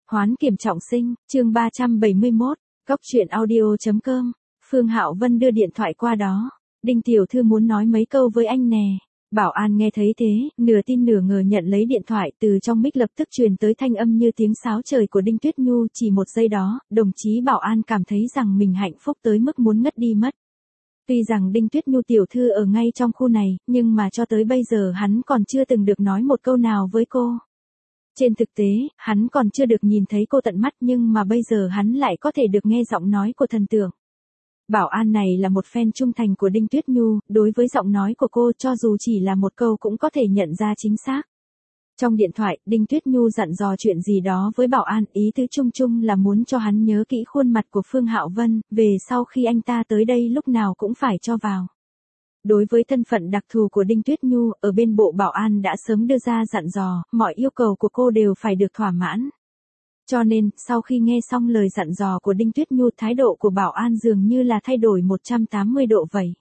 Hoán kiểm trọng sinh, chương 371, Cóc truyện audio.com. Phương Hạo Vân đưa điện thoại qua đó. Đinh tiểu thư muốn nói mấy câu với anh nè. Bảo an nghe thấy thế, nửa tin nửa ngờ nhận lấy điện thoại, từ trong mic lập tức truyền tới thanh âm như tiếng sáo trời của Đinh Tuyết Nhu. Chỉ một giây đó, đồng chí Bảo an cảm thấy rằng mình hạnh phúc tới mức muốn ngất đi mất. Tuy rằng Đinh Tuyết Nhu tiểu thư ở ngay trong khu này, nhưng mà cho tới bây giờ hắn còn chưa từng được nói một câu nào với cô. Trên thực tế, hắn còn chưa được nhìn thấy cô tận mắt, nhưng mà bây giờ hắn lại có thể được nghe giọng nói của thần tượng. Bảo an này là một fan trung thành của Đinh Tuyết Nhu, đối với giọng nói của cô cho dù chỉ là một câu cũng có thể nhận ra chính xác. Trong điện thoại, Đinh Tuyết Nhu dặn dò chuyện gì đó với Bảo an, ý tứ chung chung là muốn cho hắn nhớ kỹ khuôn mặt của Phương Hạo Vân, về sau khi anh ta tới đây lúc nào cũng phải cho vào. Đối với thân phận đặc thù của Đinh Tuyết Nhu, ở bên bộ Bảo an đã sớm đưa ra dặn dò, mọi yêu cầu của cô đều phải được thỏa mãn. Cho nên, sau khi nghe xong lời dặn dò của Đinh Tuyết Nhu, thái độ của Bảo an dường như là thay đổi 180 độ vậy.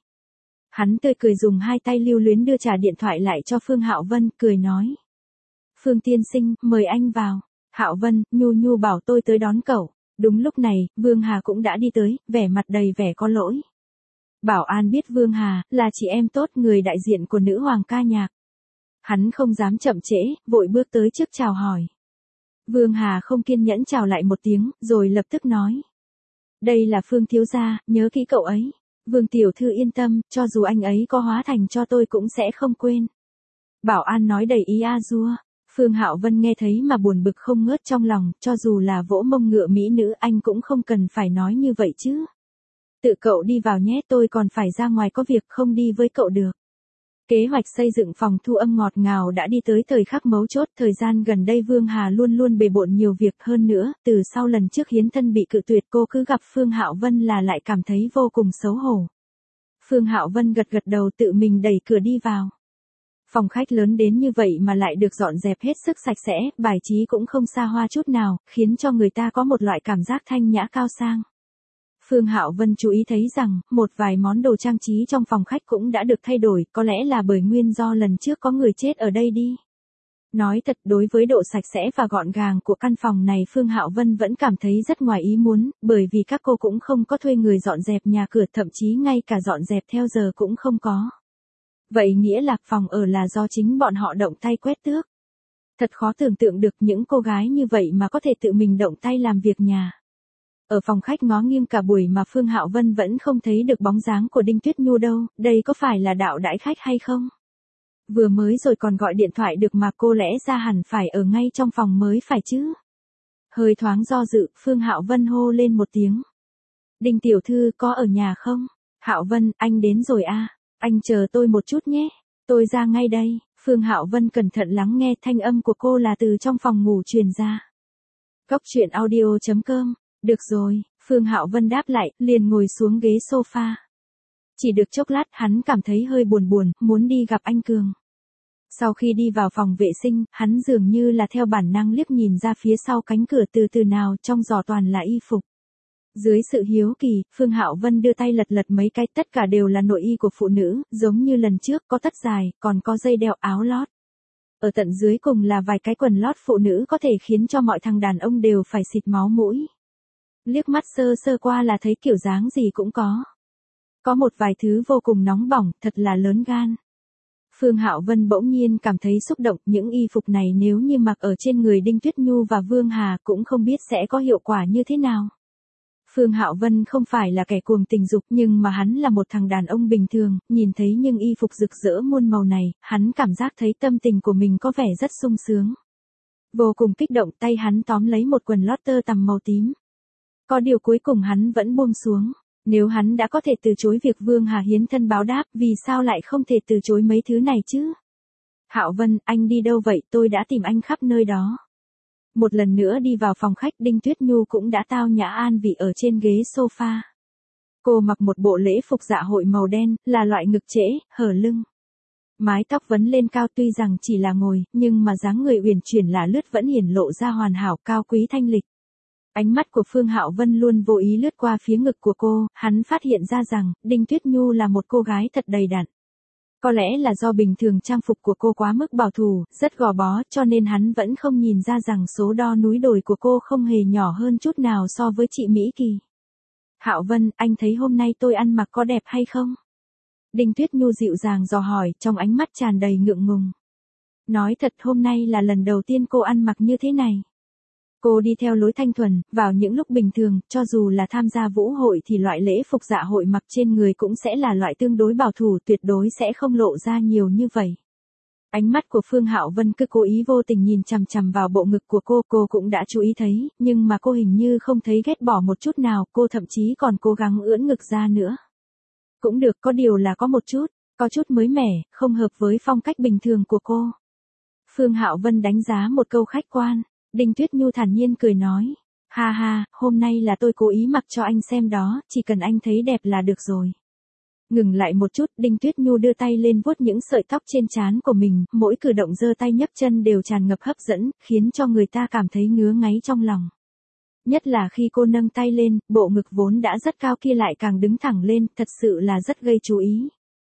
Hắn tươi cười dùng hai tay lưu luyến đưa trả điện thoại lại cho Phương Hạo Vân, cười nói. Phương tiên sinh, mời anh vào. Hạo Vân, Nhu bảo tôi tới đón cậu. Đúng lúc này, Vương Hà cũng đã đi tới, vẻ mặt đầy vẻ có lỗi. Bảo an biết Vương Hà là chị em tốt, người đại diện của nữ hoàng ca nhạc. Hắn không dám chậm trễ, vội bước tới trước chào hỏi. Vương Hà không kiên nhẫn chào lại một tiếng, rồi lập tức nói. Đây là Phương thiếu gia, nhớ kỹ cậu ấy. Vương tiểu thư yên tâm, cho dù anh ấy có hóa thành cho tôi cũng sẽ không quên. Bảo an nói đầy ý a dua. Phương Hạo Vân nghe thấy mà buồn bực không ngớt trong lòng, cho dù là vỗ mông ngựa mỹ nữ anh cũng không cần phải nói như vậy chứ. Tự cậu đi vào nhé, tôi còn phải ra ngoài có việc, không đi với cậu được. Kế hoạch xây dựng phòng thu âm ngọt ngào đã đi tới thời khắc mấu chốt. Thời gian gần đây Vương Hà luôn luôn bề bộn nhiều việc hơn nữa, từ sau lần trước hiến thân bị cự tuyệt, cô cứ gặp Phương Hạo Vân là lại cảm thấy vô cùng xấu hổ. Phương Hạo Vân gật đầu tự mình đẩy cửa đi vào. Phòng khách lớn đến như vậy mà lại được dọn dẹp hết sức sạch sẽ, bài trí cũng không xa hoa chút nào, khiến cho người ta có một loại cảm giác thanh nhã cao sang. Phương Hạo Vân chú ý thấy rằng, một vài món đồ trang trí trong phòng khách cũng đã được thay đổi, có lẽ là bởi nguyên do lần trước có người chết ở đây đi. Nói thật, đối với độ sạch sẽ và gọn gàng của căn phòng này Phương Hạo Vân vẫn cảm thấy rất ngoài ý muốn, bởi vì các cô cũng không có thuê người dọn dẹp nhà cửa, thậm chí ngay cả dọn dẹp theo giờ cũng không có. Vậy nghĩa là phòng ở là do chính bọn họ động tay quét tước. Thật khó tưởng tượng được những cô gái như vậy mà có thể tự mình động tay làm việc nhà. Ở phòng khách ngó nghiêng cả buổi mà Phương Hạo Vân vẫn không thấy được bóng dáng của Đinh Tuyết Nhu đâu, đây có phải là đạo đãi khách hay không? Vừa mới rồi còn gọi điện thoại được mà, cô lẽ ra hẳn phải ở ngay trong phòng mới phải chứ. Hơi thoáng do dự, Phương Hạo Vân hô lên một tiếng. Đinh tiểu thư có ở nhà không? Hạo Vân, anh đến rồi à? Anh chờ tôi một chút nhé. Tôi ra ngay đây. Phương Hạo Vân cẩn thận lắng nghe, thanh âm của cô là từ trong phòng ngủ truyền ra. Cóc truyện audio.com. Được rồi, Phương Hạo Vân đáp lại, liền ngồi xuống ghế sofa. Chỉ được chốc lát hắn cảm thấy hơi buồn, muốn đi gặp anh Cường. Sau khi đi vào phòng vệ sinh, hắn dường như là theo bản năng liếc nhìn ra phía sau cánh cửa, từ nào trong giỏ toàn là y phục. Dưới sự hiếu kỳ, Phương Hạo Vân đưa tay lật mấy cái, tất cả đều là nội y của phụ nữ, giống như lần trước, có tất dài, còn có dây đeo, áo lót. Ở tận dưới cùng là vài cái quần lót phụ nữ có thể khiến cho mọi thằng đàn ông đều phải xịt máu mũi. Liếc mắt sơ qua là thấy kiểu dáng gì cũng có. Có một vài thứ vô cùng nóng bỏng, thật là lớn gan. Phương Hạo Vân bỗng nhiên cảm thấy xúc động, những y phục này nếu như mặc ở trên người Đinh Tuyết Nhu và Vương Hà cũng không biết sẽ có hiệu quả như thế nào. Phương Hạo Vân không phải là kẻ cuồng tình dục, nhưng mà hắn là một thằng đàn ông bình thường, nhìn thấy những y phục rực rỡ muôn màu này, hắn cảm giác thấy tâm tình của mình có vẻ rất sung sướng. Vô cùng kích động, tay hắn tóm lấy một quần lót tơ tằm màu tím. Có điều cuối cùng hắn vẫn buông xuống. Nếu hắn đã có thể từ chối việc Vương Hà hiến thân báo đáp, vì sao lại không thể từ chối mấy thứ này chứ? Hạo Vân, anh đi đâu vậy? Tôi đã tìm anh khắp nơi đó. Một lần nữa đi vào phòng khách, Đinh Tuyết Nhu cũng đã tao nhã an vị ở trên ghế sofa. Cô mặc một bộ lễ phục dạ hội màu đen, là loại ngực trễ, hở lưng. Mái tóc vấn lên cao, tuy rằng chỉ là ngồi, nhưng mà dáng người uyển chuyển lả lướt vẫn hiển lộ ra hoàn hảo, cao quý thanh lịch. Ánh mắt của Phương Hạo Vân luôn vô ý lướt qua phía ngực của cô, hắn phát hiện ra rằng, Đinh Tuyết Nhu là một cô gái thật đầy đặn. Có lẽ là do bình thường trang phục của cô quá mức bảo thủ, rất gò bó, cho nên hắn vẫn không nhìn ra rằng số đo núi đồi của cô không hề nhỏ hơn chút nào so với chị Mỹ Kỳ. Hạo Vân, anh thấy hôm nay tôi ăn mặc có đẹp hay không? Đinh Tuyết Nhu dịu dàng dò hỏi, trong ánh mắt tràn đầy ngượng ngùng. Nói thật, hôm nay là lần đầu tiên cô ăn mặc như thế này. Cô đi theo lối thanh thuần, vào những lúc bình thường, cho dù là tham gia vũ hội thì loại lễ phục dạ hội mặc trên người cũng sẽ là loại tương đối bảo thủ, tuyệt đối sẽ không lộ ra nhiều như vậy. Ánh mắt của Phương Hạo Vân cứ cố ý vô tình nhìn chằm chằm vào bộ ngực của cô cũng đã chú ý thấy, nhưng mà cô hình như không thấy ghét bỏ một chút nào, cô thậm chí còn cố gắng ưỡn ngực ra nữa. Cũng được, có điều là có chút mới mẻ, không hợp với phong cách bình thường của cô. Phương Hạo Vân đánh giá một câu khách quan. Đinh Tuyết Nhu thản nhiên cười nói. Ha ha, hôm nay là tôi cố ý mặc cho anh xem đó, chỉ cần anh thấy đẹp là được rồi. Ngừng lại một chút, Đinh Tuyết Nhu đưa tay lên vuốt những sợi tóc trên trán của mình, mỗi cử động giơ tay nhấc chân đều tràn ngập hấp dẫn, khiến cho người ta cảm thấy ngứa ngáy trong lòng. Nhất là khi cô nâng tay lên, bộ ngực vốn đã rất cao kia lại càng đứng thẳng lên, thật sự là rất gây chú ý.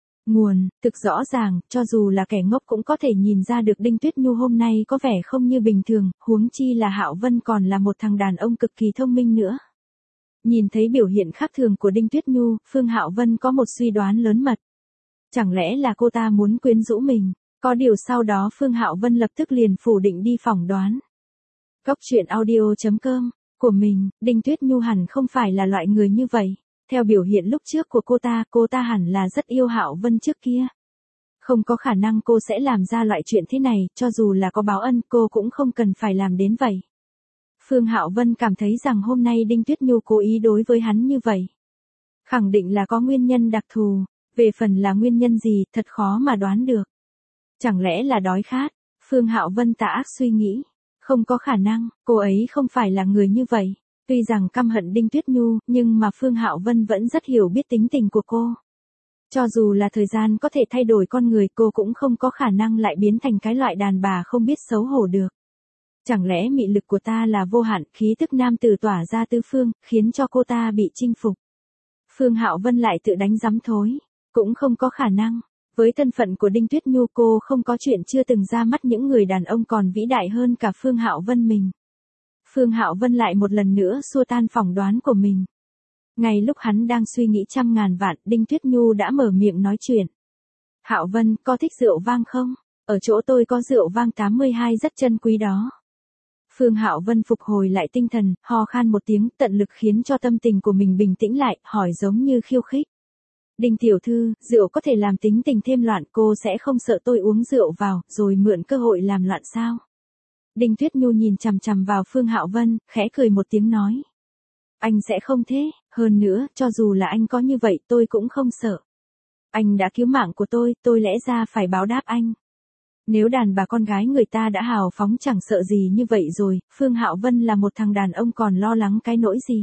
Thực rõ ràng, cho dù là kẻ ngốc cũng có thể nhìn ra được Đinh Tuyết Nhu hôm nay có vẻ không như bình thường, huống chi là Hạo Vân còn là một thằng đàn ông cực kỳ thông minh nữa. Nhìn thấy biểu hiện khác thường của Đinh Tuyết Nhu, Phương Hạo Vân có một suy đoán lớn mật. Chẳng lẽ là cô ta muốn quyến rũ mình? Có điều sau đó Phương Hạo Vân lập tức liền phủ định đi phỏng đoán. Cốc truyện audio.com của mình, Đinh Tuyết Nhu hẳn không phải là loại người như vậy. Theo biểu hiện lúc trước của cô ta hẳn là rất yêu Hạo Vân trước kia. Không có khả năng cô sẽ làm ra loại chuyện thế này, cho dù là có báo ân cô cũng không cần phải làm đến vậy. Phương Hạo Vân cảm thấy rằng hôm nay Đinh Tuyết Nhu cố ý đối với hắn như vậy. Khẳng định là có nguyên nhân đặc thù, về phần là nguyên nhân gì thật khó mà đoán được. Chẳng lẽ là đói khát? Phương Hạo Vân tà ác suy nghĩ. Không có khả năng, cô ấy không phải là người như vậy. Tuy rằng căm hận Đinh Tuyết Nhu, nhưng mà Phương Hạo Vân vẫn rất hiểu biết tính tình của cô. Cho dù là thời gian có thể thay đổi con người, cô cũng không có khả năng lại biến thành cái loại đàn bà không biết xấu hổ được. Chẳng lẽ mị lực của ta là vô hạn, khí tức nam tử tỏa ra tứ phương, khiến cho cô ta bị chinh phục. Phương Hạo Vân lại tự đánh giấm thối. Cũng không có khả năng. Với thân phận của Đinh Tuyết Nhu cô không có chuyện chưa từng ra mắt những người đàn ông còn vĩ đại hơn cả Phương Hạo Vân mình. Phương Hạo Vân lại một lần nữa xua tan phỏng đoán của mình. Ngay lúc hắn đang suy nghĩ trăm ngàn vạn, Đinh Tuyết Nhu đã mở miệng nói chuyện. Hạo Vân, có thích rượu vang không? Ở chỗ tôi có rượu vang 82 rất chân quý đó. Phương Hạo Vân phục hồi lại tinh thần, ho khan một tiếng, tận lực khiến cho tâm tình của mình bình tĩnh lại, hỏi giống như khiêu khích. Đinh tiểu thư, rượu có thể làm tính tình thêm loạn, cô sẽ không sợ tôi uống rượu vào, rồi mượn cơ hội làm loạn sao? Đinh Tuyết Nhu nhìn chằm chằm vào Phương Hạo Vân, khẽ cười một tiếng nói. Anh sẽ không thế, hơn nữa, cho dù là anh có như vậy tôi cũng không sợ. Anh đã cứu mạng của tôi lẽ ra phải báo đáp anh. Nếu đàn bà con gái người ta đã hào phóng chẳng sợ gì như vậy rồi, Phương Hạo Vân là một thằng đàn ông còn lo lắng cái nỗi gì.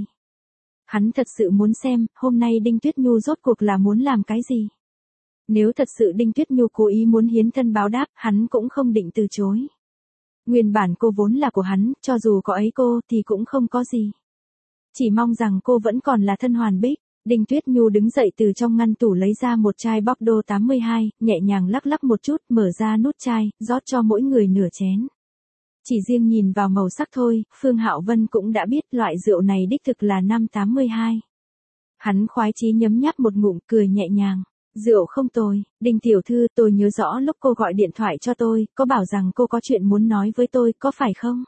Hắn thật sự muốn xem, hôm nay Đinh Tuyết Nhu rốt cuộc là muốn làm cái gì. Nếu thật sự Đinh Tuyết Nhu cố ý muốn hiến thân báo đáp, hắn cũng không định từ chối. Nguyên bản cô vốn là của hắn, cho dù có ấy cô thì cũng không có gì. Chỉ mong rằng cô vẫn còn là thân hoàn bích. Đinh Tuyết Nhu đứng dậy từ trong ngăn tủ lấy ra một chai Bordeaux 82, nhẹ nhàng lắc lắc một chút, mở ra nút chai, rót cho mỗi người nửa chén. Chỉ riêng nhìn vào màu sắc thôi, Phương Hạo Vân cũng đã biết loại rượu này đích thực là năm 82. Hắn khoái chí nhấm nháp một ngụm, cười nhẹ nhàng. Rượu không tồi, Đinh tiểu thư, tôi nhớ rõ lúc cô gọi điện thoại cho tôi, có bảo rằng cô có chuyện muốn nói với tôi, có phải không?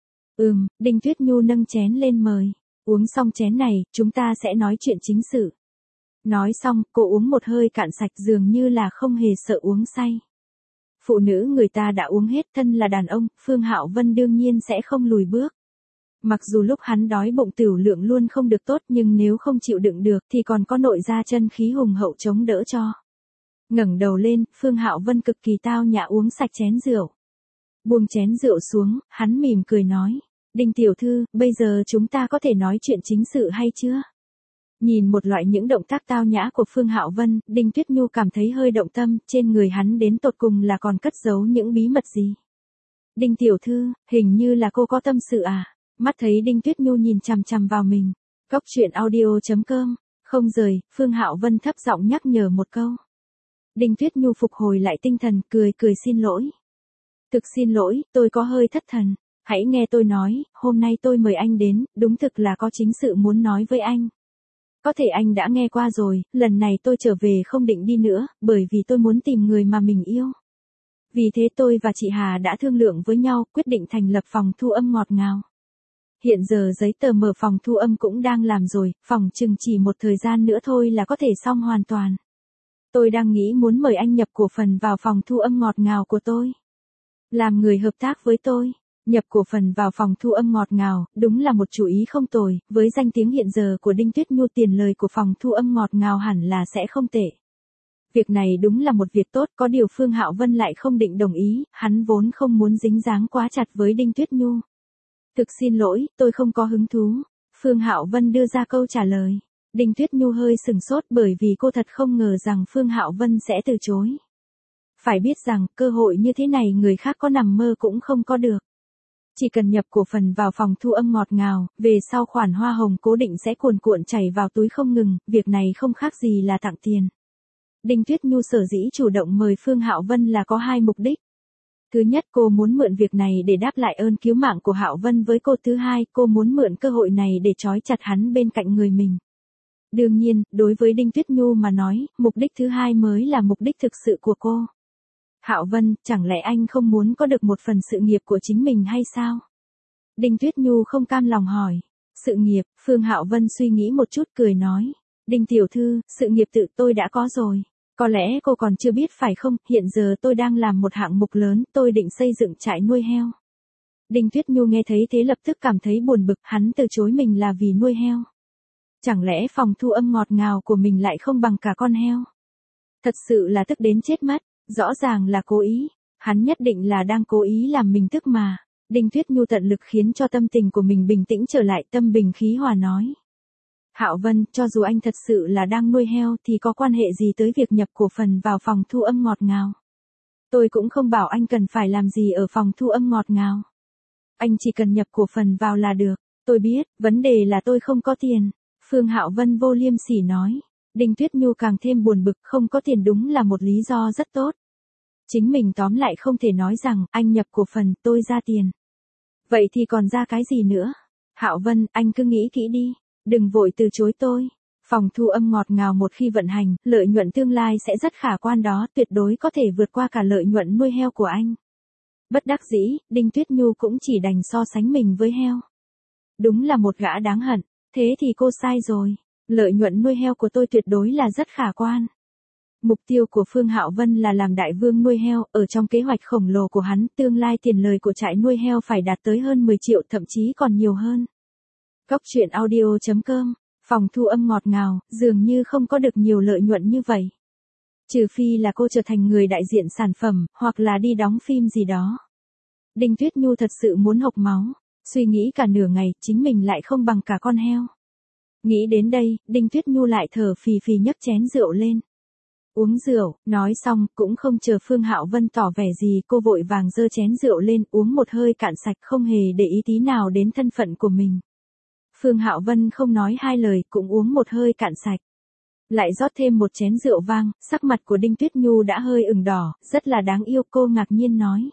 Đinh Tuyết Nhu nâng chén lên mời. Uống xong chén này, chúng ta sẽ nói chuyện chính sự. Nói xong, cô uống một hơi cạn sạch dường như là không hề sợ uống say. Phụ nữ người ta đã uống hết, thân là đàn ông, Phương Hạo Vân đương nhiên sẽ không lùi bước. Mặc dù lúc hắn đói bụng tửu lượng luôn không được tốt, nhưng nếu không chịu đựng được thì còn có nội gia chân khí hùng hậu chống đỡ cho. Ngẩng đầu lên, Phương Hạo Vân cực kỳ tao nhã uống sạch chén rượu. Buông chén rượu xuống, hắn mỉm cười nói. Đinh tiểu thư, bây giờ chúng ta có thể nói chuyện chính sự hay chưa? Nhìn một loại những động tác tao nhã của Phương Hạo Vân, Đinh Tuyết Nhu cảm thấy hơi động tâm, trên người hắn đến tột cùng là còn cất giấu những bí mật gì? Đinh tiểu thư, hình như là cô có tâm sự à? Mắt thấy Đinh Tuyết Nhu nhìn chằm chằm vào mình. Cốc truyện audio.com, không rời, Phương Hạo Vân thấp giọng nhắc nhở một câu. Đinh Tuyết Nhu phục hồi lại tinh thần, cười cười xin lỗi. Thực xin lỗi, tôi có hơi thất thần. Hãy nghe tôi nói, hôm nay tôi mời anh đến, đúng thực là có chính sự muốn nói với anh. Có thể anh đã nghe qua rồi, lần này tôi trở về không định đi nữa, bởi vì tôi muốn tìm người mà mình yêu. Vì thế tôi và chị Hà đã thương lượng với nhau, quyết định thành lập phòng thu âm ngọt ngào. Hiện giờ giấy tờ mở phòng thu âm cũng đang làm rồi, phòng chừng chỉ một thời gian nữa thôi là có thể xong hoàn toàn. Tôi đang nghĩ muốn mời anh nhập cổ phần vào phòng thu âm ngọt ngào của tôi. Làm người hợp tác với tôi. Nhập cổ phần vào phòng thu âm ngọt ngào, đúng là một chủ ý không tồi, với danh tiếng hiện giờ của Đinh Tuyết Nhu tiền lời của phòng thu âm ngọt ngào hẳn là sẽ không tệ. Việc này đúng là một việc tốt, có điều Phương Hạo Vân lại không định đồng ý, hắn vốn không muốn dính dáng quá chặt với Đinh Tuyết Nhu. Thực xin lỗi, tôi không có hứng thú. Phương Hạo Vân đưa ra câu trả lời. Đinh Tuyết Nhu hơi sừng sốt bởi vì cô thật không ngờ rằng Phương Hạo Vân sẽ từ chối. Phải biết rằng, cơ hội như thế này người khác có nằm mơ cũng không có được. Chỉ cần nhập cổ phần vào phòng thu âm ngọt ngào, về sau khoản hoa hồng cố định sẽ cuồn cuộn chảy vào túi không ngừng, việc này không khác gì là tặng tiền. Đinh Tuyết Nhu sở dĩ chủ động mời Phương Hạo Vân là có hai mục đích. Thứ nhất, cô muốn mượn việc này để đáp lại ơn cứu mạng của Hạo Vân với cô. Thứ hai, cô muốn mượn cơ hội này để trói chặt hắn bên cạnh người mình. Đương nhiên, đối với Đinh Tuyết Nhu mà nói, mục đích thứ hai mới là mục đích thực sự của cô. Hạo Vân, chẳng lẽ anh không muốn có được một phần sự nghiệp của chính mình hay sao? Đinh Tuyết Nhu không cam lòng hỏi. Sự nghiệp, Phương Hạo Vân suy nghĩ một chút cười nói. Đinh tiểu thư, sự nghiệp tự tôi đã có rồi. Có lẽ cô còn chưa biết phải không, hiện giờ tôi đang làm một hạng mục lớn, tôi định xây dựng trại nuôi heo. Đinh Tuyết Nhu nghe thấy thế lập tức cảm thấy buồn bực, hắn từ chối mình là vì nuôi heo. Chẳng lẽ phòng thu âm ngọt ngào của mình lại không bằng cả con heo? Thật sự là tức đến chết mất, rõ ràng là cố ý, hắn nhất định là đang cố ý làm mình tức mà. Đinh Tuyết Nhu tận lực khiến cho tâm tình của mình bình tĩnh trở lại, tâm bình khí hòa nói. Hạo Vân, cho dù anh thật sự là đang nuôi heo thì có quan hệ gì tới việc nhập cổ phần vào phòng thu âm ngọt ngào? Tôi cũng không bảo anh cần phải làm gì ở phòng thu âm ngọt ngào. Anh chỉ cần nhập cổ phần vào là được. Tôi biết, vấn đề là tôi không có tiền. Phương Hạo Vân vô liêm sỉ nói. Đinh Tuyết Nhu càng thêm buồn bực, không có tiền đúng là một lý do rất tốt. Chính mình tóm lại không thể nói rằng, anh nhập cổ phần, tôi ra tiền. Vậy thì còn ra cái gì nữa? Hạo Vân, anh cứ nghĩ kỹ đi. Đừng vội từ chối tôi. Phòng thu âm ngọt ngào một khi vận hành, lợi nhuận tương lai sẽ rất khả quan đó, tuyệt đối có thể vượt qua cả lợi nhuận nuôi heo của anh. Bất đắc dĩ, Đinh Tuyết Nhu cũng chỉ đành so sánh mình với heo. Đúng là một gã đáng hận, thế thì cô sai rồi. Lợi nhuận nuôi heo của tôi tuyệt đối là rất khả quan. Mục tiêu của Phương Hạo Vân là làm đại vương nuôi heo, ở trong kế hoạch khổng lồ của hắn, tương lai tiền lời của trại nuôi heo phải đạt tới hơn 10 triệu, thậm chí còn nhiều hơn. Cóc truyện audio.com, phòng thu âm ngọt ngào, dường như không có được nhiều lợi nhuận như vậy. Trừ phi là cô trở thành người đại diện sản phẩm, hoặc là đi đóng phim gì đó. Đinh Tuyết Nhu thật sự muốn hộc máu, suy nghĩ cả nửa ngày, chính mình lại không bằng cả con heo. Nghĩ đến đây, Đinh Tuyết Nhu lại thở phì phì nhấc chén rượu lên. Uống rượu, nói xong, cũng không chờ Phương Hạo Vân tỏ vẻ gì, cô vội vàng giơ chén rượu lên, uống một hơi cạn sạch, không hề để ý tí nào đến thân phận của mình. Phương Hạo Vân không nói hai lời, cũng uống một hơi cạn sạch. Lại rót thêm một chén rượu vang, sắc mặt của Đinh Tuyết Nhu đã hơi ửng đỏ, rất là đáng yêu, cô ngạc nhiên nói.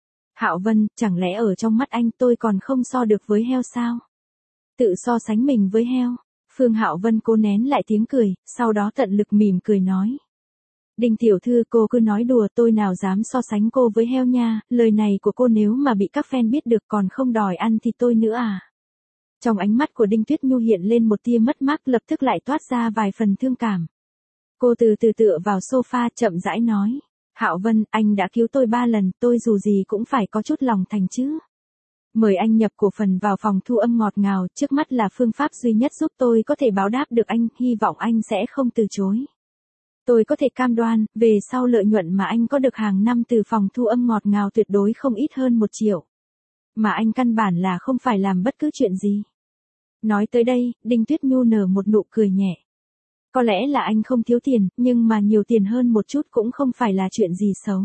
Hạo Vân, chẳng lẽ ở trong mắt anh tôi còn không so được với heo sao? Tự so sánh mình với heo. Phương Hạo Vân cố nén lại tiếng cười, sau đó tận lực mỉm cười nói. Đinh tiểu thư, cô cứ nói đùa, tôi nào dám so sánh cô với heo nha, lời này của cô nếu mà bị các fan biết được còn không đòi ăn thịt tôi nữa à? Trong ánh mắt của Đinh Tuyết Nhu hiện lên một tia mất mát, lập tức lại toát ra vài phần thương cảm. Cô từ từ tựa vào sofa, chậm rãi nói. Hạo Vân, anh đã cứu tôi 3 lần, tôi dù gì cũng phải có chút lòng thành chứ. Mời anh nhập cổ phần vào phòng thu âm ngọt ngào, trước mắt là phương pháp duy nhất giúp tôi có thể báo đáp được anh, hy vọng anh sẽ không từ chối. Tôi có thể cam đoan, về sau lợi nhuận mà anh có được hàng năm từ phòng thu âm ngọt ngào tuyệt đối không ít hơn 1 triệu. Mà anh căn bản là không phải làm bất cứ chuyện gì. Nói tới đây, Đinh Tuyết Nhu nở một nụ cười nhẹ. Có lẽ là anh không thiếu tiền, nhưng mà nhiều tiền hơn một chút cũng không phải là chuyện gì xấu.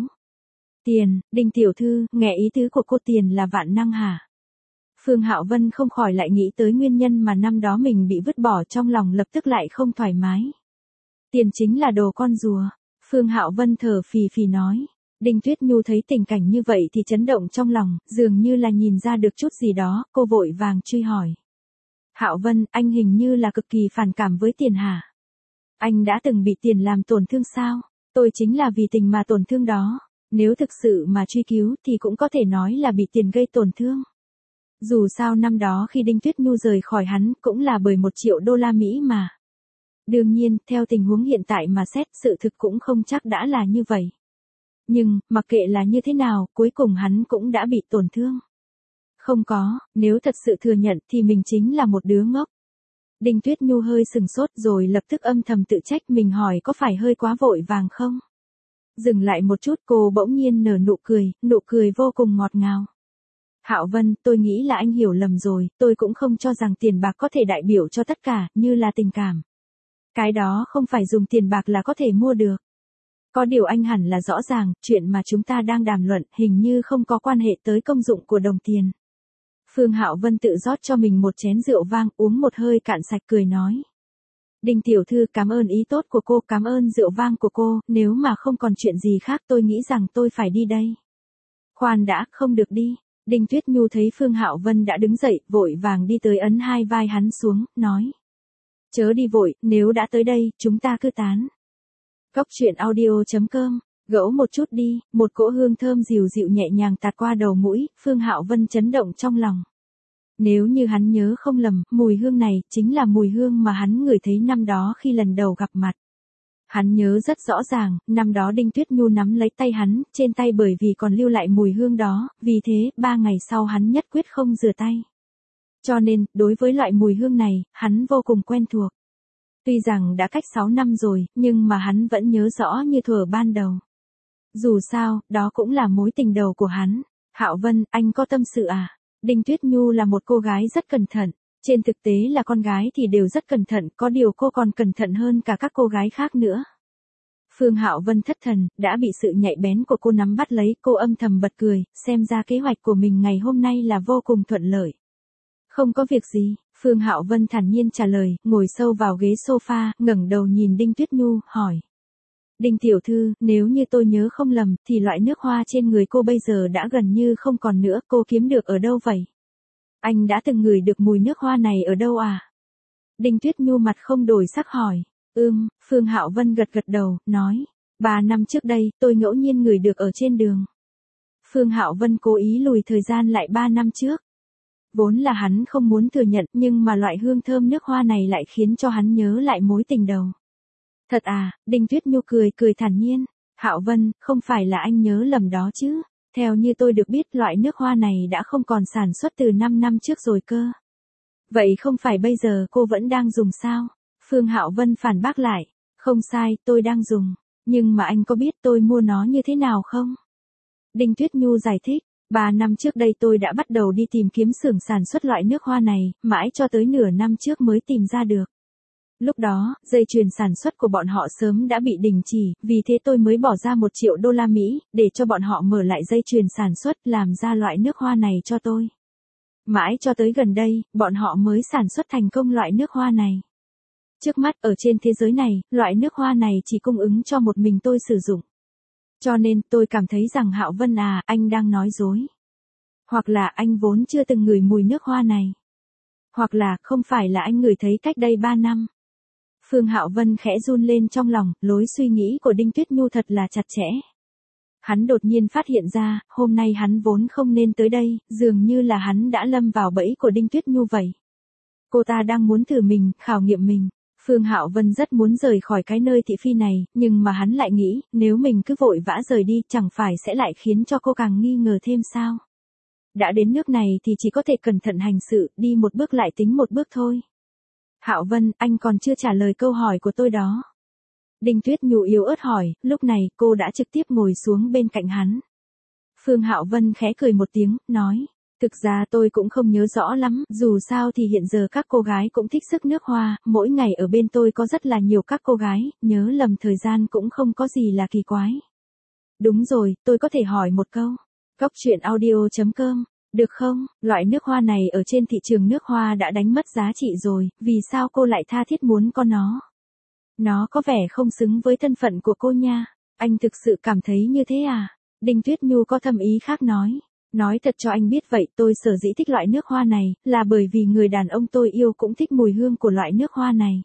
Tiền, Đinh tiểu thư, nghe ý tứ của cô, tiền là vạn năng hả? Phương Hạo Vân không khỏi lại nghĩ tới nguyên nhân mà năm đó mình bị vứt bỏ, trong lòng lập tức lại không thoải mái. Tiền chính là đồ con rùa. Phương Hạo Vân thở phì phì nói. Đinh Tuyết Nhu thấy tình cảnh như vậy thì chấn động trong lòng, dường như là nhìn ra được chút gì đó, cô vội vàng truy hỏi. Hạo Vân, anh hình như là cực kỳ phản cảm với tiền hả? Anh đã từng bị tiền làm tổn thương sao? Tôi chính là vì tình mà tổn thương đó. Nếu thực sự mà truy cứu thì cũng có thể nói là bị tiền gây tổn thương. Dù sao năm đó khi Đinh Tuyết Nhu rời khỏi hắn cũng là bởi 1 triệu đô la Mỹ mà. Đương nhiên, theo tình huống hiện tại mà xét, sự thực cũng không chắc đã là như vậy. Nhưng, mặc kệ là như thế nào, cuối cùng hắn cũng đã bị tổn thương. Không có, nếu thật sự thừa nhận thì mình chính là một đứa ngốc. Đinh Tuyết Nhu hơi sừng sốt rồi lập tức âm thầm tự trách mình hỏi có phải hơi quá vội vàng không? Dừng lại một chút cô bỗng nhiên nở nụ cười vô cùng ngọt ngào. Hạo Vân, tôi nghĩ là anh hiểu lầm rồi, tôi cũng không cho rằng tiền bạc có thể đại biểu cho tất cả, như là tình cảm. Cái đó không phải dùng tiền bạc là có thể mua được. Có điều anh hẳn là rõ ràng, chuyện mà chúng ta đang đàm luận hình như không có quan hệ tới công dụng của đồng tiền. Phương Hạo Vân tự rót cho mình một chén rượu vang, uống một hơi cạn sạch cười nói. Đinh tiểu thư, cảm ơn ý tốt của cô, cảm ơn rượu vang của cô, nếu mà không còn chuyện gì khác tôi nghĩ rằng tôi phải đi đây. Khoan đã, không được đi. Đinh Tuyết Nhu thấy Phương Hạo Vân đã đứng dậy, vội vàng đi tới ấn hai vai hắn xuống, nói. Chớ đi vội, nếu đã tới đây, chúng ta cứ tán. Cốc truyện audio.com, gẫu một chút đi, một cỗ hương thơm dịu dịu nhẹ nhàng tạt qua đầu mũi, Phương Hạo Vân chấn động trong lòng. Nếu như hắn nhớ không lầm, mùi hương này chính là mùi hương mà hắn ngửi thấy năm đó khi lần đầu gặp mặt. Hắn nhớ rất rõ ràng, năm đó Đinh Tuyết Nhu nắm lấy tay hắn, trên tay bởi vì còn lưu lại mùi hương đó, vì thế 3 ngày sau hắn nhất quyết không rửa tay. Cho nên, đối với loại mùi hương này, hắn vô cùng quen thuộc. Tuy rằng đã cách 6 năm rồi, nhưng mà hắn vẫn nhớ rõ như thuở ban đầu. Dù sao, đó cũng là mối tình đầu của hắn. Hạo Vân, anh có tâm sự à? Đinh Tuyết Nhu là một cô gái rất cẩn thận. Trên thực tế là con gái thì đều rất cẩn thận, có điều cô còn cẩn thận hơn cả các cô gái khác nữa. Phương Hạo Vân thất thần, đã bị sự nhạy bén của cô nắm bắt lấy, cô âm thầm bật cười, xem ra kế hoạch của mình ngày hôm nay là vô cùng thuận lợi. Không có việc gì, Phương Hạo Vân thản nhiên trả lời, ngồi sâu vào ghế sofa, ngẩng đầu nhìn Đinh Tuyết Nhu, hỏi. Đinh tiểu thư, nếu như tôi nhớ không lầm, thì loại nước hoa trên người cô bây giờ đã gần như không còn nữa, cô kiếm được ở đâu vậy? Anh đã từng ngửi được mùi nước hoa này ở đâu à? Đinh Tuyết Nhu mặt không đổi sắc hỏi. Phương Hạo Vân gật gật đầu, nói. 3 năm trước đây, tôi ngẫu nhiên ngửi được ở trên đường. Phương Hạo Vân cố ý lùi thời gian lại 3 năm trước. Vốn là hắn không muốn thừa nhận, nhưng mà loại hương thơm nước hoa này lại khiến cho hắn nhớ lại mối tình đầu. Thật à? Đinh Tuyết Nhu cười thản nhiên. Hạo Vân, không phải là anh nhớ lầm đó chứ? Theo như tôi được biết loại nước hoa này đã không còn sản xuất từ 5 năm trước rồi cơ. Vậy không phải bây giờ cô vẫn đang dùng sao? Phương Hạo Vân phản bác lại. Không sai, tôi đang dùng. Nhưng mà anh có biết tôi mua nó như thế nào không? Đinh Tuyết Nhu giải thích. 3 năm trước đây tôi đã bắt đầu đi tìm kiếm xưởng sản xuất loại nước hoa này, mãi cho tới nửa năm trước mới tìm ra được. Lúc đó, dây chuyền sản xuất của bọn họ sớm đã bị đình chỉ, vì thế tôi mới bỏ ra 1 triệu đô la Mỹ, để cho bọn họ mở lại dây chuyền sản xuất, làm ra loại nước hoa này cho tôi. Mãi cho tới gần đây, bọn họ mới sản xuất thành công loại nước hoa này. Trước mắt ở trên thế giới này, loại nước hoa này chỉ cung ứng cho một mình tôi sử dụng. Cho nên tôi cảm thấy rằng Hạo Vân à, anh đang nói dối. Hoặc là anh vốn chưa từng ngửi mùi nước hoa này. Hoặc là không phải là anh ngửi thấy cách đây 3 năm. Phương Hạo Vân khẽ run lên trong lòng, lối suy nghĩ của Đinh Tuyết Nhu thật là chặt chẽ. Hắn đột nhiên phát hiện ra, hôm nay hắn vốn không nên tới đây, dường như là hắn đã lâm vào bẫy của Đinh Tuyết Nhu vậy. Cô ta đang muốn thử mình, khảo nghiệm mình. Phương Hạo Vân rất muốn rời khỏi cái nơi thị phi này, nhưng mà hắn lại nghĩ, nếu mình cứ vội vã rời đi, chẳng phải sẽ lại khiến cho cô càng nghi ngờ thêm sao? Đã đến nước này thì chỉ có thể cẩn thận hành sự, đi một bước lại tính một bước thôi. Hạo Vân, anh còn chưa trả lời câu hỏi của tôi đó. Đinh Tuyết Nhu yếu ớt hỏi, lúc này cô đã trực tiếp ngồi xuống bên cạnh hắn. Phương Hạo Vân khẽ cười một tiếng, nói. Thực ra tôi cũng không nhớ rõ lắm, dù sao thì hiện giờ các cô gái cũng thích sức nước hoa, mỗi ngày ở bên tôi có rất là nhiều các cô gái, nhớ lầm thời gian cũng không có gì là kỳ quái. Đúng rồi, tôi có thể hỏi một câu. Cốc truyện audio.com, được không? Loại nước hoa này ở trên thị trường nước hoa đã đánh mất giá trị rồi, vì sao cô lại tha thiết muốn có nó? Nó có vẻ không xứng với thân phận của cô nha. Anh thực sự cảm thấy như thế à? Đinh Tuyết Nhu có thâm ý khác nói. Nói thật cho anh biết vậy, tôi sở dĩ thích loại nước hoa này, là bởi vì người đàn ông tôi yêu cũng thích mùi hương của loại nước hoa này.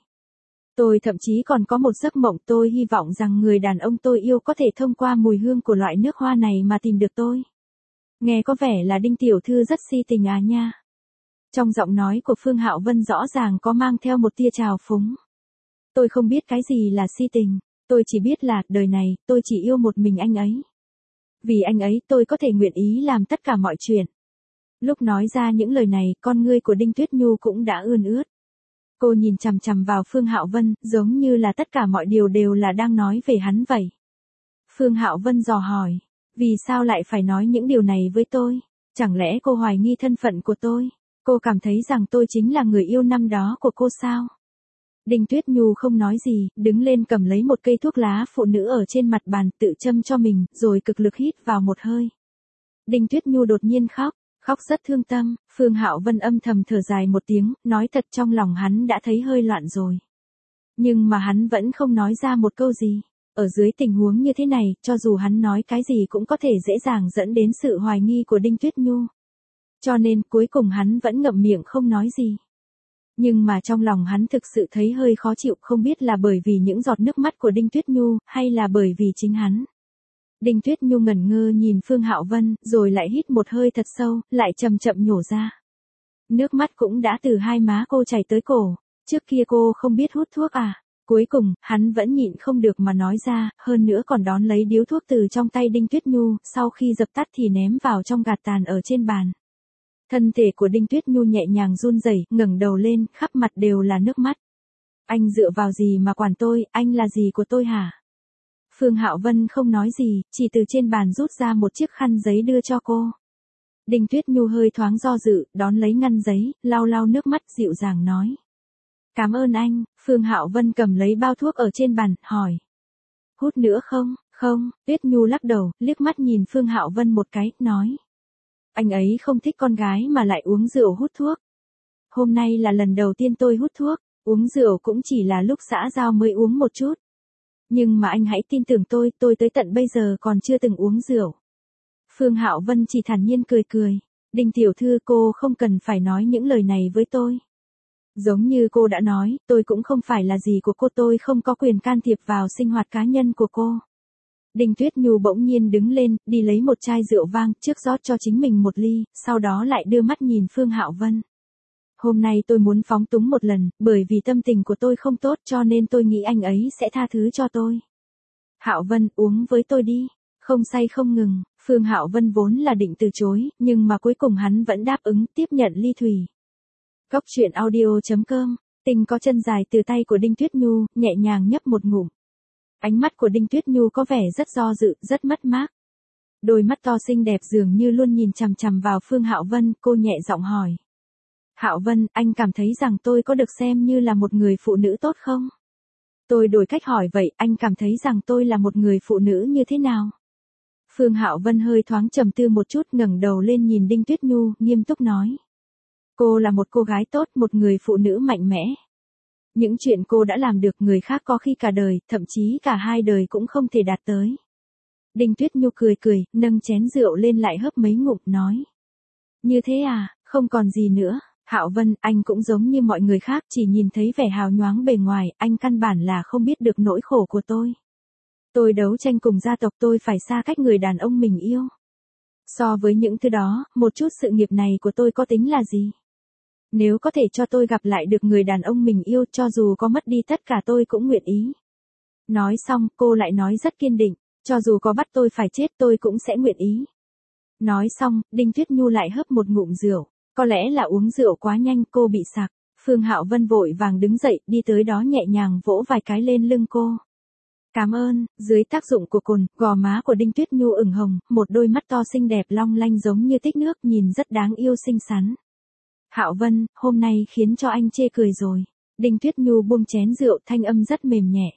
Tôi thậm chí còn có một giấc mộng, tôi hy vọng rằng người đàn ông tôi yêu có thể thông qua mùi hương của loại nước hoa này mà tìm được tôi. Nghe có vẻ là Đinh tiểu thư rất si tình à nha. Trong giọng nói của Phương Hạo Vân rõ ràng có mang theo một tia trào phúng. Tôi không biết cái gì là si tình, tôi chỉ biết là, đời này, tôi chỉ yêu một mình anh ấy. Vì anh ấy tôi có thể nguyện ý làm tất cả mọi chuyện. Lúc nói ra những lời này, con ngươi của Đinh Tuyết Nhu cũng đã ươn ướt. Cô nhìn chằm chằm vào Phương Hạo Vân, giống như là tất cả mọi điều đều là đang nói về hắn vậy. Phương Hạo Vân dò hỏi, vì sao lại phải nói những điều này với tôi? Chẳng lẽ cô hoài nghi thân phận của tôi? Cô cảm thấy rằng tôi chính là người yêu năm đó của cô sao? Đinh Tuyết Nhu không nói gì, đứng lên cầm lấy một cây thuốc lá phụ nữ ở trên mặt bàn, tự châm cho mình, rồi cực lực hít vào một hơi. Đinh Tuyết Nhu đột nhiên khóc, khóc rất thương tâm. Phương Hạo Vân âm thầm thở dài một tiếng, nói thật trong lòng hắn đã thấy hơi loạn rồi. Nhưng mà hắn vẫn không nói ra một câu gì. Ở dưới tình huống như thế này, cho dù hắn nói cái gì cũng có thể dễ dàng dẫn đến sự hoài nghi của Đinh Tuyết Nhu. Cho nên cuối cùng hắn vẫn ngậm miệng không nói gì. Nhưng mà trong lòng hắn thực sự thấy hơi khó chịu, không biết là bởi vì những giọt nước mắt của Đinh Tuyết Nhu, hay là bởi vì chính hắn. Đinh Tuyết Nhu ngẩn ngơ nhìn Phương Hạo Vân, rồi lại hít một hơi thật sâu, lại chậm chậm nhổ ra. Nước mắt cũng đã từ hai má cô chảy tới cổ. Trước kia cô không biết hút thuốc à? Cuối cùng, hắn vẫn nhịn không được mà nói ra, hơn nữa còn đón lấy điếu thuốc từ trong tay Đinh Tuyết Nhu, sau khi dập tắt thì ném vào trong gạt tàn ở trên bàn. Thân thể của Đinh Tuyết Nhu nhẹ nhàng run rẩy, ngẩng đầu lên, khắp mặt đều là nước mắt. Anh dựa vào gì mà quản tôi, anh là gì của tôi hả? Phương Hạo Vân không nói gì, chỉ từ trên bàn rút ra một chiếc khăn giấy đưa cho cô. Đinh Tuyết Nhu hơi thoáng do dự, đón lấy ngăn giấy, lau lau nước mắt, dịu dàng nói. Cảm ơn anh. Phương Hạo Vân cầm lấy bao thuốc ở trên bàn, hỏi. Hút nữa không? Không. Tuyết Nhu lắc đầu, liếc mắt nhìn Phương Hạo Vân một cái, nói. Anh ấy không thích con gái mà lại uống rượu hút thuốc. Hôm nay là lần đầu tiên tôi hút thuốc, uống rượu cũng chỉ là lúc xã giao mới uống một chút. Nhưng mà anh hãy tin tưởng tôi tới tận bây giờ còn chưa từng uống rượu. Phương Hạo Vân chỉ thản nhiên cười cười. Đinh tiểu thư, cô không cần phải nói những lời này với tôi. Giống như cô đã nói, tôi cũng không phải là gì của cô, tôi không có quyền can thiệp vào sinh hoạt cá nhân của cô. Đinh Tuyết Nhu bỗng nhiên đứng lên, đi lấy một chai rượu vang, trước rót cho chính mình một ly, sau đó lại đưa mắt nhìn Phương Hạo Vân. Hôm nay tôi muốn phóng túng một lần, bởi vì tâm tình của tôi không tốt cho nên tôi nghĩ anh ấy sẽ tha thứ cho tôi. Hạo Vân, uống với tôi đi. Không say không ngừng. Phương Hạo Vân vốn là định từ chối, nhưng mà cuối cùng hắn vẫn đáp ứng tiếp nhận ly thủy. Cốc truyện audio.com. Tình có chân dài từ tay của Đinh Tuyết Nhu, nhẹ nhàng nhấp một ngụm. Ánh mắt của Đinh Tuyết Nhu có vẻ rất do dự, rất mất mát. Đôi mắt to xinh đẹp dường như luôn nhìn chằm chằm vào Phương Hạo Vân, cô nhẹ giọng hỏi. Hạo Vân, anh cảm thấy rằng tôi có được xem như là một người phụ nữ tốt không? Tôi đổi cách hỏi vậy, anh cảm thấy rằng tôi là một người phụ nữ như thế nào? Phương Hạo Vân hơi thoáng trầm tư một chút, ngẩng đầu lên nhìn Đinh Tuyết Nhu, nghiêm túc nói. Cô là một cô gái tốt, một người phụ nữ mạnh mẽ. Những chuyện cô đã làm được người khác có khi cả đời, thậm chí cả hai đời cũng không thể đạt tới. Đinh Tuyết Nhu cười cười, nâng chén rượu lên lại hớp mấy ngụm, nói. Như thế à, không còn gì nữa. Hạo Vân, anh cũng giống như mọi người khác, chỉ nhìn thấy vẻ hào nhoáng bề ngoài, anh căn bản là không biết được nỗi khổ của tôi. Tôi đấu tranh cùng gia tộc, tôi phải xa cách người đàn ông mình yêu. So với những thứ đó, một chút sự nghiệp này của tôi có tính là gì? Nếu có thể cho tôi gặp lại được người đàn ông mình yêu, cho dù có mất đi tất cả tôi cũng nguyện ý. Nói xong, cô lại nói rất kiên định, cho dù có bắt tôi phải chết tôi cũng sẽ nguyện ý. Nói xong, Đinh Tuyết Nhu lại hớp một ngụm rượu. Có lẽ là uống rượu quá nhanh, cô bị sặc. Phương Hạo Vân vội vàng đứng dậy, đi tới đó nhẹ nhàng vỗ vài cái lên lưng cô. Cảm ơn. Dưới tác dụng của cồn, gò má của Đinh Tuyết Nhu ửng hồng, một đôi mắt to xinh đẹp long lanh giống như tích nước, nhìn rất đáng yêu xinh xắn. Hạo Vân, hôm nay khiến cho anh chê cười rồi. Đinh Tuyết Nhu buông chén rượu, thanh âm rất mềm nhẹ.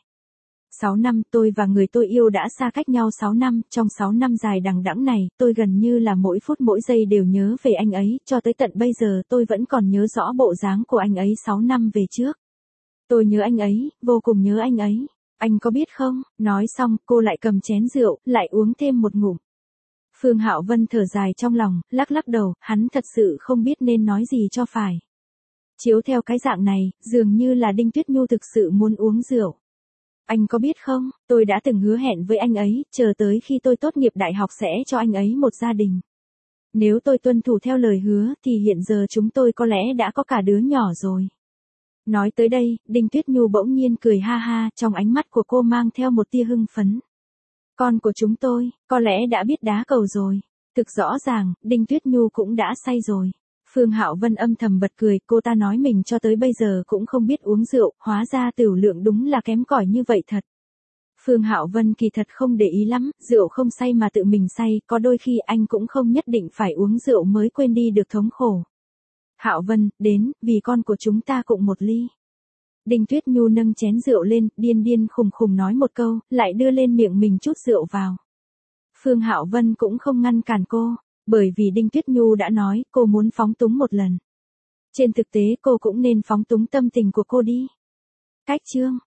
6 năm, tôi và người tôi yêu đã xa cách nhau 6 năm, trong 6 năm dài đằng đẵng này, tôi gần như là mỗi phút mỗi giây đều nhớ về anh ấy, cho tới tận bây giờ tôi vẫn còn nhớ rõ bộ dáng của anh ấy 6 năm về trước. Tôi nhớ anh ấy, vô cùng nhớ anh ấy. Anh có biết không, nói xong, cô lại cầm chén rượu, lại uống thêm một ngụm. Phương Hạo Vân thở dài trong lòng, lắc lắc đầu, hắn thật sự không biết nên nói gì cho phải. Chiếu theo cái dạng này, dường như là Đinh Tuyết Nhu thực sự muốn uống rượu. Anh có biết không, tôi đã từng hứa hẹn với anh ấy, chờ tới khi tôi tốt nghiệp đại học sẽ cho anh ấy một gia đình. Nếu tôi tuân thủ theo lời hứa thì hiện giờ chúng tôi có lẽ đã có cả đứa nhỏ rồi. Nói tới đây, Đinh Tuyết Nhu bỗng nhiên cười ha ha, trong ánh mắt của cô mang theo một tia hưng phấn. Con của chúng tôi, có lẽ đã biết đá cầu rồi. Thực rõ ràng, Đinh Tuyết Nhu cũng đã say rồi. Phương Hạo Vân âm thầm bật cười, cô ta nói mình cho tới bây giờ cũng không biết uống rượu, hóa ra tửu lượng đúng là kém cỏi như vậy thật. Phương Hạo Vân kỳ thật không để ý lắm, rượu không say mà tự mình say, có đôi khi anh cũng không nhất định phải uống rượu mới quên đi được thống khổ. Hạo Vân, đến, vì con của chúng ta cùng một ly. Đinh Tuyết Nhu nâng chén rượu lên, điên điên khùng khùng nói một câu, lại đưa lên miệng mình chút rượu vào. Phương Hạo Vân cũng không ngăn cản cô, bởi vì Đinh Tuyết Nhu đã nói cô muốn phóng túng một lần. Trên thực tế cô cũng nên phóng túng tâm tình của cô đi. Cách chương